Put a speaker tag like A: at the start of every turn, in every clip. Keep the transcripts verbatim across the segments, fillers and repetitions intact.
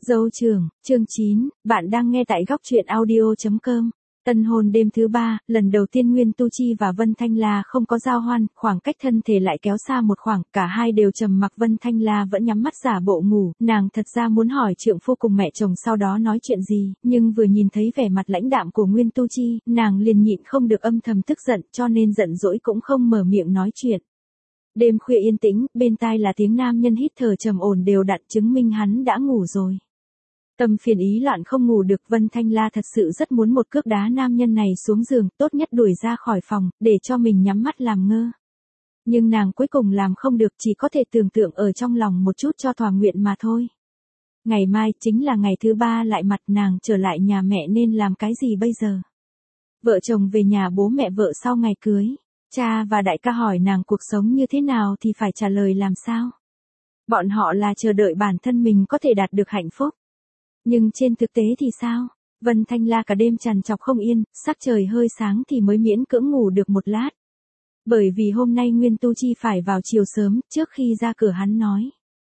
A: Dâu trưởng, chương chín, bạn đang nghe tại góc truyện audio chấm com. Tân hôn đêm thứ ba, lần đầu tiên Nguyên Tu Chi và Vân Thanh La không có giao hoan, khoảng cách thân thể lại kéo xa một khoảng, cả hai đều trầm mặc. Vân Thanh La vẫn nhắm mắt giả bộ ngủ, nàng thật ra muốn hỏi trượng phu cùng mẹ chồng sau đó nói chuyện gì, nhưng vừa nhìn thấy vẻ mặt lãnh đạm của Nguyên Tu Chi, nàng liền nhịn không được âm thầm tức giận, cho nên giận dỗi cũng không mở miệng nói chuyện. Đêm khuya yên tĩnh, bên tai là tiếng nam nhân hít thở trầm ổn đều đặn, chứng minh hắn đã ngủ rồi. Tâm phiền ý loạn không ngủ được, Vân Thanh La thật sự rất muốn một cước đá nam nhân này xuống giường, tốt nhất đuổi ra khỏi phòng, để cho mình nhắm mắt làm ngơ. Nhưng nàng cuối cùng làm không được, chỉ có thể tưởng tượng ở trong lòng một chút cho thỏa nguyện mà thôi. Ngày mai chính là ngày thứ ba lại mặt, nàng trở lại nhà mẹ nên làm cái gì bây giờ? Vợ chồng về nhà bố mẹ vợ sau ngày cưới, cha và đại ca hỏi nàng cuộc sống như thế nào thì phải trả lời làm sao? Bọn họ là chờ đợi bản thân mình có thể đạt được hạnh phúc. Nhưng trên thực tế thì sao? Vân Thanh La cả đêm trằn trọc không yên, sắc trời hơi sáng thì mới miễn cưỡng ngủ được một lát. Bởi vì hôm nay Nguyên Tu Chi phải vào chiều sớm, trước khi ra cửa hắn nói.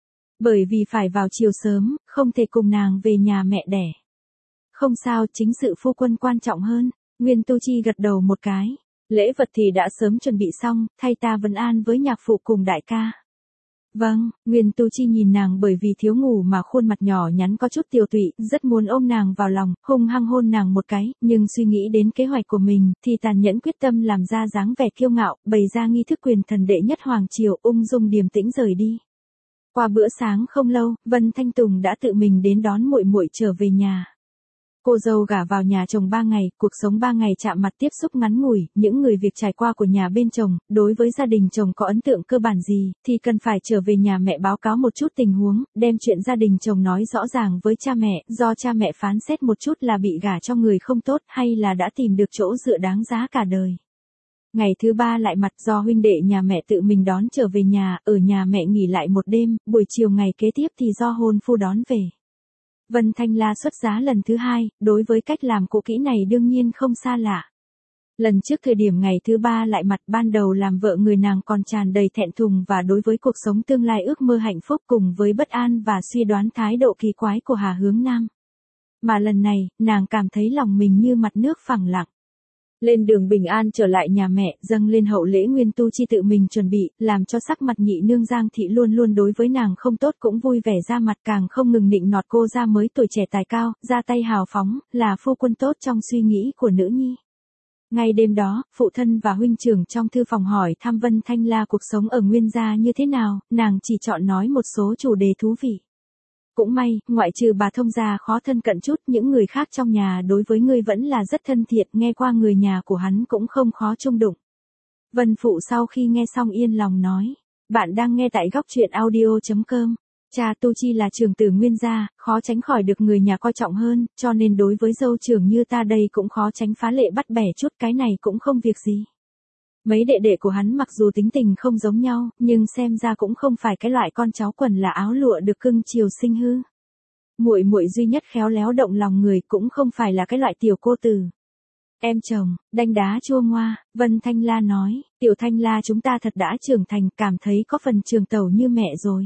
A: Bởi vì phải vào chiều sớm, không thể cùng nàng về nhà mẹ đẻ. Không sao, chính sự phu quân quan trọng hơn. Nguyên Tu Chi gật đầu một cái. Lễ vật thì đã sớm chuẩn bị xong, thay ta vấn an với nhạc phụ cùng đại ca. Vâng, Nguyên Tu Chi nhìn nàng bởi vì thiếu ngủ mà khuôn mặt nhỏ nhắn có chút tiều tụy, rất muốn ôm nàng vào lòng, hung hăng hôn nàng một cái, nhưng suy nghĩ đến kế hoạch của mình, thì tàn nhẫn quyết tâm làm ra dáng vẻ kiêu ngạo, bày ra nghi thức quyền thần đệ nhất hoàng triều, ung dung điềm tĩnh rời đi. Qua bữa sáng không lâu, Vân Thanh Tùng đã tự mình đến đón muội muội trở về nhà. Cô dâu gả vào nhà chồng ba ngày, cuộc sống ba ngày chạm mặt tiếp xúc ngắn ngủi, những người việc trải qua của nhà bên chồng, đối với gia đình chồng có ấn tượng cơ bản gì, thì cần phải trở về nhà mẹ báo cáo một chút tình huống, đem chuyện gia đình chồng nói rõ ràng với cha mẹ, do cha mẹ phán xét một chút là bị gả cho người không tốt hay là đã tìm được chỗ dựa đáng giá cả đời. Ngày thứ ba lại mặt, do huynh đệ nhà mẹ tự mình đón trở về nhà, ở nhà mẹ nghỉ lại một đêm, buổi chiều ngày kế tiếp thì do hôn phu đón về. Vân Thanh La xuất giá lần thứ hai, đối với cách làm cũ kỹ này đương nhiên không xa lạ. Lần trước thời điểm ngày thứ ba lại mặt, ban đầu làm vợ người nàng còn tràn đầy thẹn thùng và đối với cuộc sống tương lai ước mơ hạnh phúc cùng với bất an và suy đoán thái độ kỳ quái của Hà Hướng Nam. Mà lần này, nàng cảm thấy lòng mình như mặt nước phẳng lặng. Lên đường bình an trở lại nhà mẹ, dâng lên hậu lễ Nguyên Tu Chi tự mình chuẩn bị, làm cho sắc mặt nhị nương Giang Thị luôn luôn đối với nàng không tốt cũng vui vẻ ra mặt, càng không ngừng nịnh nọt cô ra mới tuổi trẻ tài cao, ra tay hào phóng, là phu quân tốt trong suy nghĩ của nữ nhi. Ngay đêm đó, phụ thân và huynh trưởng trong thư phòng hỏi thăm Vân Thanh La cuộc sống ở Nguyên gia như thế nào, nàng chỉ chọn nói một số chủ đề thú vị. Cũng may, ngoại trừ bà thông gia khó thân cận chút, những người khác trong nhà đối với ngươi vẫn là rất thân thiện, nghe qua người nhà của hắn cũng không khó chung đụng. Vân phụ sau khi nghe xong yên lòng nói, bạn đang nghe tại góc truyện audio chấm com. Cha Tu Chi là trưởng tử Nguyên gia, khó tránh khỏi được người nhà coi trọng hơn, cho nên đối với dâu trưởng như ta đây cũng khó tránh phá lệ bắt bẻ chút, cái này cũng không việc gì. Mấy đệ đệ của hắn mặc dù tính tình không giống nhau, nhưng xem ra cũng không phải cái loại con cháu quần là áo lụa được cưng chiều sinh hư. Muội muội duy nhất khéo léo động lòng người, cũng không phải là cái loại tiểu cô tử. Em chồng, đanh đá chua ngoa, Vân Thanh La nói, tiểu Thanh La chúng ta thật đã trưởng thành, cảm thấy có phần trường tẩu như mẹ rồi.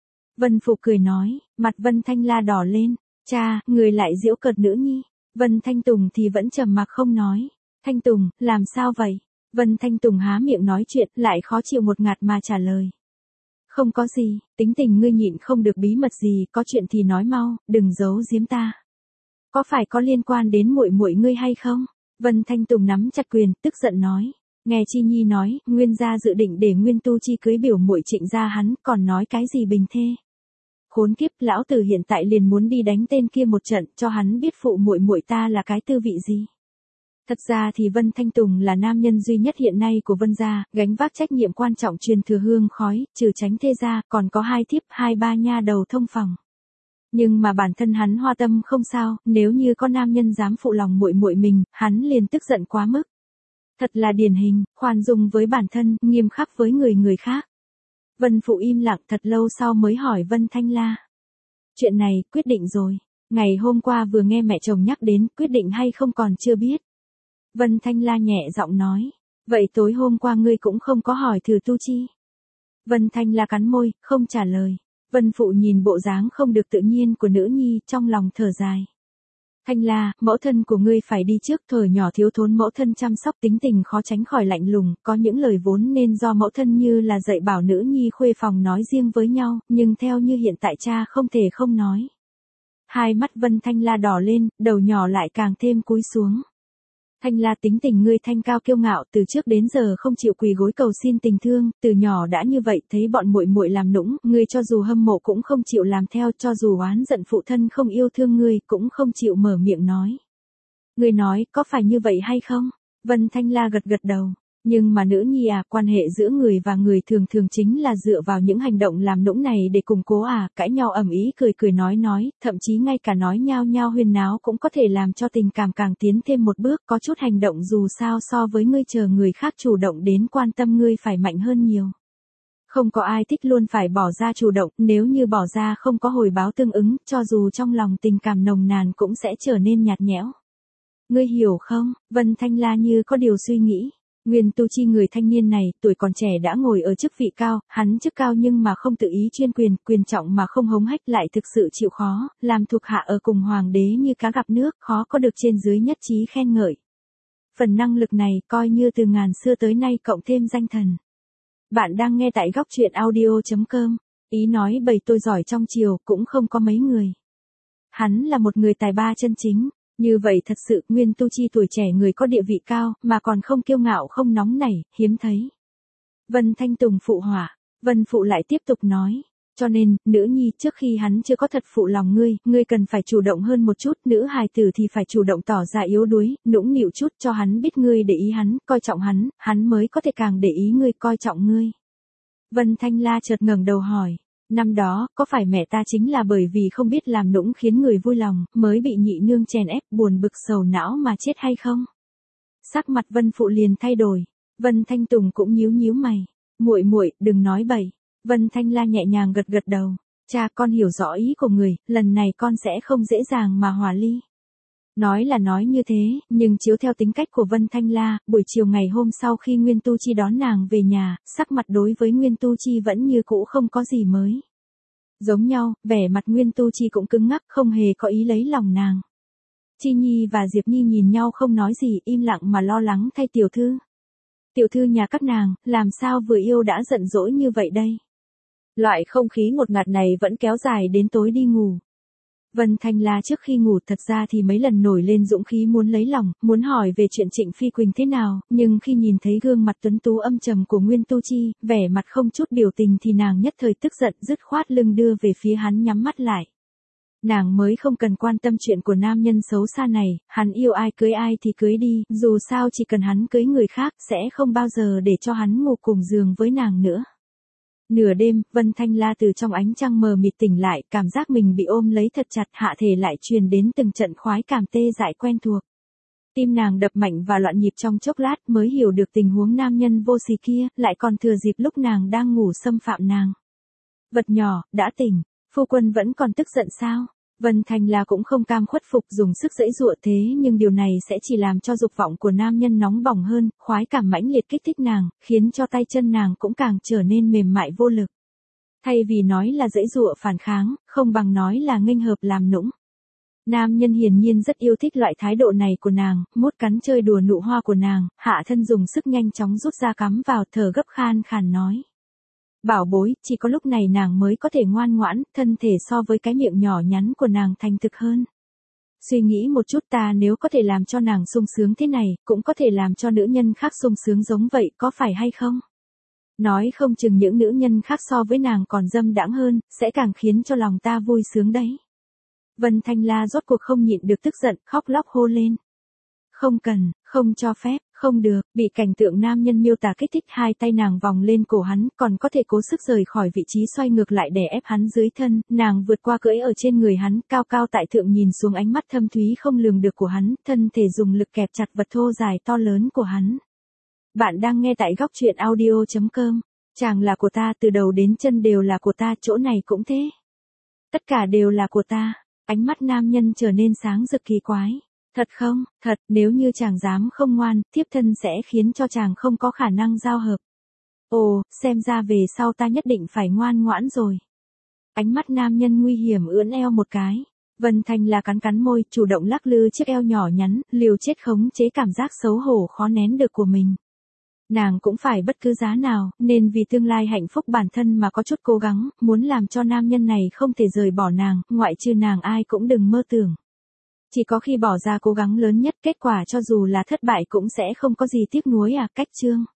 A: Vân Phụ cười nói, mặt Vân Thanh La đỏ lên, cha, người lại giễu cợt nữ nhi. Vân Thanh Tùng thì vẫn trầm mặc không nói. Thanh Tùng, làm sao vậy? Vân Thanh Tùng há miệng nói chuyện, lại khó chịu một ngạt mà trả lời. Không có gì, tính tình ngươi nhịn không được bí mật gì, có chuyện thì nói mau, đừng giấu giếm ta. Có phải có liên quan đến muội muội ngươi hay không? Vân Thanh Tùng nắm chặt quyền, tức giận nói. Nghe Chi Nhi nói, Nguyên gia dự định để Nguyên Tu Chi cưới biểu muội Trịnh gia hắn, còn nói cái gì bình thê. Khốn kiếp, lão tử hiện tại liền muốn đi đánh tên kia một trận, cho hắn biết phụ muội muội ta là cái tư vị gì. Thật ra thì Vân Thanh Tùng là nam nhân duy nhất hiện nay của Vân gia, gánh vác trách nhiệm quan trọng truyền thừa hương khói, trừ tránh thê gia, còn có hai thiếp, hai ba nha đầu thông phòng. Nhưng mà bản thân hắn hoa tâm không sao, nếu như có nam nhân dám phụ lòng muội muội mình, hắn liền tức giận quá mức. Thật là điển hình, khoan dung với bản thân, nghiêm khắc với người người khác. Vân Phụ im lặng thật lâu sau mới hỏi Vân Thanh La. Chuyện này, quyết định rồi. Ngày hôm qua vừa nghe mẹ chồng nhắc đến, quyết định hay không còn chưa biết. Vân Thanh La nhẹ giọng nói. Vậy tối hôm qua ngươi cũng không có hỏi thử Tu Chi. Vân Thanh La cắn môi, không trả lời. Vân Phụ nhìn bộ dáng không được tự nhiên của nữ nhi, trong lòng thở dài. Thanh La, mẫu thân của ngươi phải đi trước, thời nhỏ thiếu thốn mẫu thân chăm sóc, tính tình khó tránh khỏi lạnh lùng, có những lời vốn nên do mẫu thân như là dạy bảo nữ nhi khuê phòng nói riêng với nhau, nhưng theo như hiện tại cha không thể không nói. Hai mắt Vân Thanh La đỏ lên, đầu nhỏ lại càng thêm cúi xuống. Thanh La, tính tình ngươi thanh cao kiêu ngạo, từ trước đến giờ không chịu quỳ gối cầu xin tình thương, từ nhỏ đã như vậy, thấy bọn muội muội làm nũng, ngươi cho dù hâm mộ cũng không chịu làm theo, cho dù oán giận phụ thân không yêu thương ngươi, cũng không chịu mở miệng nói. Ngươi nói, có phải như vậy hay không? Vân Thanh La gật gật đầu. Nhưng mà nữ nhi à, quan hệ giữa người và người thường thường chính là dựa vào những hành động làm nũng này để củng cố à, cãi nhau ầm ĩ, cười cười nói nói, thậm chí ngay cả nói nhao nhao huyên náo cũng có thể làm cho tình cảm càng tiến thêm một bước, có chút hành động dù sao so với ngươi chờ người khác chủ động đến quan tâm ngươi phải mạnh hơn nhiều. Không có ai thích luôn phải bỏ ra chủ động, nếu như bỏ ra không có hồi báo tương ứng, cho dù trong lòng tình cảm nồng nàn cũng sẽ trở nên nhạt nhẽo. Ngươi hiểu không? Vân Thanh La như có điều suy nghĩ. Nguyên Tu Chi người thanh niên này, tuổi còn trẻ đã ngồi ở chức vị cao, hắn chức cao nhưng mà không tự ý chuyên quyền, quyền trọng mà không hống hách, lại thực sự chịu khó, làm thuộc hạ ở cùng hoàng đế như cá gặp nước, khó có được trên dưới nhất trí khen ngợi. Phần năng lực này coi như từ ngàn xưa tới nay cộng thêm danh thần. Bạn đang nghe tại góc truyện audio chấm com, ý nói bầy tôi giỏi trong triều cũng không có mấy người. Hắn là một người tài ba chân chính. Như vậy thật sự, Nguyên Tu Chi tuổi trẻ người có địa vị cao, mà còn không kiêu ngạo không nóng nảy, hiếm thấy. Vân Thanh Tùng phụ họa, Vân Phụ lại tiếp tục nói, cho nên, nữ nhi, trước khi hắn chưa có thật phụ lòng ngươi, ngươi cần phải chủ động hơn một chút, nữ hài tử thì phải chủ động tỏ ra yếu đuối, nũng nịu chút cho hắn biết ngươi để ý hắn, coi trọng hắn, hắn mới có thể càng để ý ngươi coi trọng ngươi. Vân Thanh La chợt ngẩng đầu hỏi. Năm đó, có phải mẹ ta chính là bởi vì không biết làm nũng khiến người vui lòng, mới bị nhị nương chèn ép buồn bực sầu não mà chết hay không? Sắc mặt Vân Phụ liền thay đổi, Vân Thanh Tùng cũng nhíu nhíu mày, muội muội, đừng nói bậy. Vân Thanh La nhẹ nhàng gật gật đầu, cha con hiểu rõ ý của người, lần này con sẽ không dễ dàng mà hòa ly. Nói là nói như thế, nhưng chiếu theo tính cách của Vân Thanh La, buổi chiều ngày hôm sau khi Nguyên Tu Chi đón nàng về nhà, sắc mặt đối với Nguyên Tu Chi vẫn như cũ không có gì mới. Giống nhau, vẻ mặt Nguyên Tu Chi cũng cứng ngắc, không hề có ý lấy lòng nàng. Chi Nhi và Diệp Nhi nhìn nhau không nói gì, im lặng mà lo lắng thay tiểu thư. Tiểu thư nhà các nàng, làm sao vừa yêu đã giận dỗi như vậy đây? Loại không khí ngột ngạt này vẫn kéo dài đến tối đi ngủ. Vân Thanh La trước khi ngủ thật ra thì mấy lần nổi lên dũng khí muốn lấy lòng, muốn hỏi về chuyện Trịnh Phi Quỳnh thế nào, nhưng khi nhìn thấy gương mặt tuấn tú âm trầm của Nguyên Tu Chi, vẻ mặt không chút biểu tình thì nàng nhất thời tức giận dứt khoát lưng đưa về phía hắn nhắm mắt lại. Nàng mới không cần quan tâm chuyện của nam nhân xấu xa này, hắn yêu ai cưới ai thì cưới đi, dù sao chỉ cần hắn cưới người khác sẽ không bao giờ để cho hắn ngủ cùng giường với nàng nữa. Nửa đêm, Vân Thanh La từ trong ánh trăng mờ mịt tỉnh lại, cảm giác mình bị ôm lấy thật chặt, hạ thể lại truyền đến từng trận khoái cảm tê dại quen thuộc. Tim nàng đập mạnh và loạn nhịp trong chốc lát mới hiểu được tình huống nam nhân vô sỉ kia, lại còn thừa dịp lúc nàng đang ngủ xâm phạm nàng. Vật nhỏ, đã tỉnh, phu quân vẫn còn tức giận sao? Vân Thanh La cũng không cam khuất phục dùng sức giãy giụa thế nhưng điều này sẽ chỉ làm cho dục vọng của nam nhân nóng bỏng hơn, khoái cảm mãnh liệt kích thích nàng, khiến cho tay chân nàng cũng càng trở nên mềm mại vô lực. Thay vì nói là giãy giụa phản kháng, không bằng nói là nghênh hợp làm nũng. Nam nhân hiển nhiên rất yêu thích loại thái độ này của nàng, mút cắn chơi đùa nụ hoa của nàng, hạ thân dùng sức nhanh chóng rút ra cắm vào, thở gấp khan khàn nói. Bảo bối, chỉ có lúc này nàng mới có thể ngoan ngoãn, thân thể so với cái miệng nhỏ nhắn của nàng thành thực hơn. Suy nghĩ một chút, ta nếu có thể làm cho nàng sung sướng thế này, cũng có thể làm cho nữ nhân khác sung sướng giống vậy, có phải hay không? Nói không chừng những nữ nhân khác so với nàng còn dâm đãng hơn, sẽ càng khiến cho lòng ta vui sướng đấy. Vân Thanh La rốt cuộc không nhịn được tức giận, khóc lóc hô lên. Không cần, không cho phép, không được, bị cảnh tượng nam nhân miêu tả kích thích, hai tay nàng vòng lên cổ hắn, còn có thể cố sức rời khỏi vị trí xoay ngược lại đè ép hắn dưới thân, nàng vượt qua cưỡi ở trên người hắn, cao cao tại thượng nhìn xuống ánh mắt thâm thúy không lường được của hắn, thân thể dùng lực kẹp chặt vật thô dài to lớn của hắn. Bạn đang nghe tại góc truyện audio chấm com, chàng là của ta, từ đầu đến chân đều là của ta, chỗ này cũng thế. Tất cả đều là của ta, ánh mắt nam nhân trở nên sáng rực kỳ quái. Thật không, thật, nếu như chàng dám không ngoan, thiếp thân sẽ khiến cho chàng không có khả năng giao hợp. Ồ, xem ra về sau ta nhất định phải ngoan ngoãn rồi. Ánh mắt nam nhân nguy hiểm ưỡn eo một cái. Vân Thanh La cắn cắn môi, chủ động lắc lư chiếc eo nhỏ nhắn, liều chết khống chế cảm giác xấu hổ khó nén được của mình. Nàng cũng phải bất cứ giá nào, nên vì tương lai hạnh phúc bản thân mà có chút cố gắng, muốn làm cho nam nhân này không thể rời bỏ nàng, ngoại trừ nàng ai cũng đừng mơ tưởng. Chỉ có khi bỏ ra cố gắng lớn nhất, kết quả cho dù là thất bại cũng sẽ không có gì tiếc nuối à. Cách chương